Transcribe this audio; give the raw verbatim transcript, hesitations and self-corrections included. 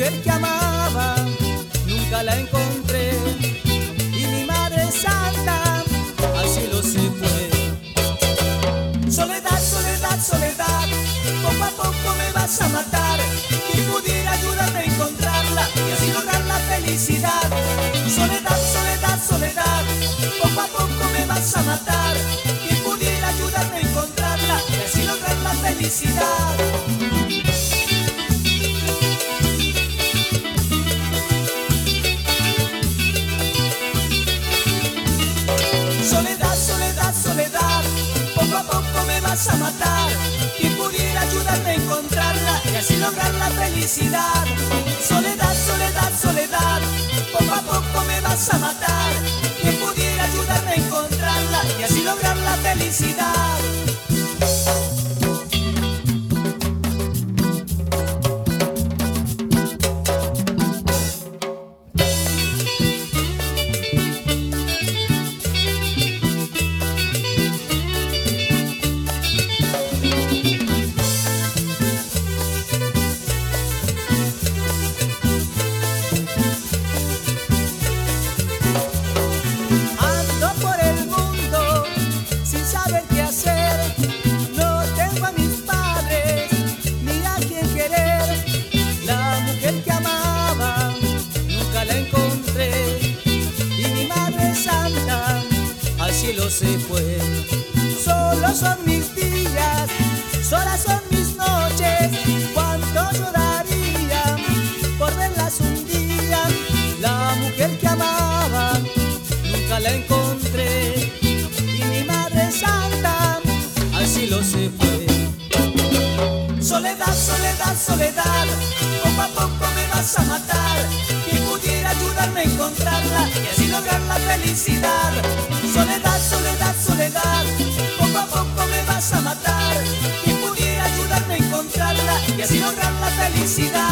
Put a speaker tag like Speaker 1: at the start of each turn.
Speaker 1: mujer que amaba nunca la encontré, y mi Madre Santa al cielo se fue. Soledad, soledad, soledad, poco a poco me vas a matar. ¿Quién pudiera ayudarme a encontrarla y así lograr la felicidad? Soledad, soledad, soledad, poco a poco me vas a matar. ¿Quién pudiera ayudarme a encontrarla y así lograr la felicidad? Soledad, soledad, soledad, poco a poco me vas a matar. ¿Quién pudiera ayudarme a encontrarla y así lograr la felicidad? Soledad, soledad, soledad, poco a poco me vas a matar. ¿Quién pudiera ayudarme a encontrarla y así lograr la felicidad? Cielo se fue. Solo son mis días, solas son mis noches. Cuánto lloraría por verlas un día. La mujer que amaba nunca la encontré, y mi Madre Santa al cielo se fue. Soledad, soledad, soledad, poco a poco me vas a matar. ¿Quién pudiera ayudarme a encontrarla y así lograr la felicidad? Soledad, soledad, soledad, poco a poco me vas a matar. ¿Quién pudiera ayudarme a encontrarla y así lograr la felicidad?